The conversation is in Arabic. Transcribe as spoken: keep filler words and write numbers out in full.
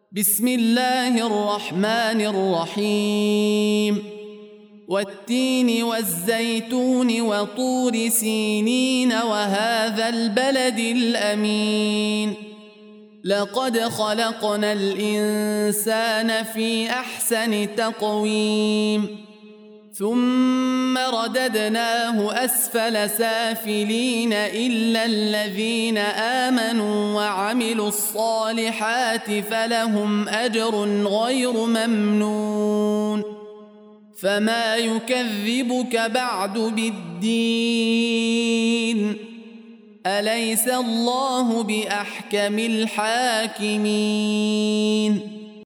بسم الله الرحمن الرحيم والتين والزيتون وطور سينين وهذا البلد الأمين لقد خلقنا الإنسان في أحسن تقويم ثم رددناه أسفل سافلين إلا الذين آمنوا وعملوا الصالحات فلهم أجر غير ممنون فما يكذبك بعد بالدين أليس الله بأحكم الحاكمين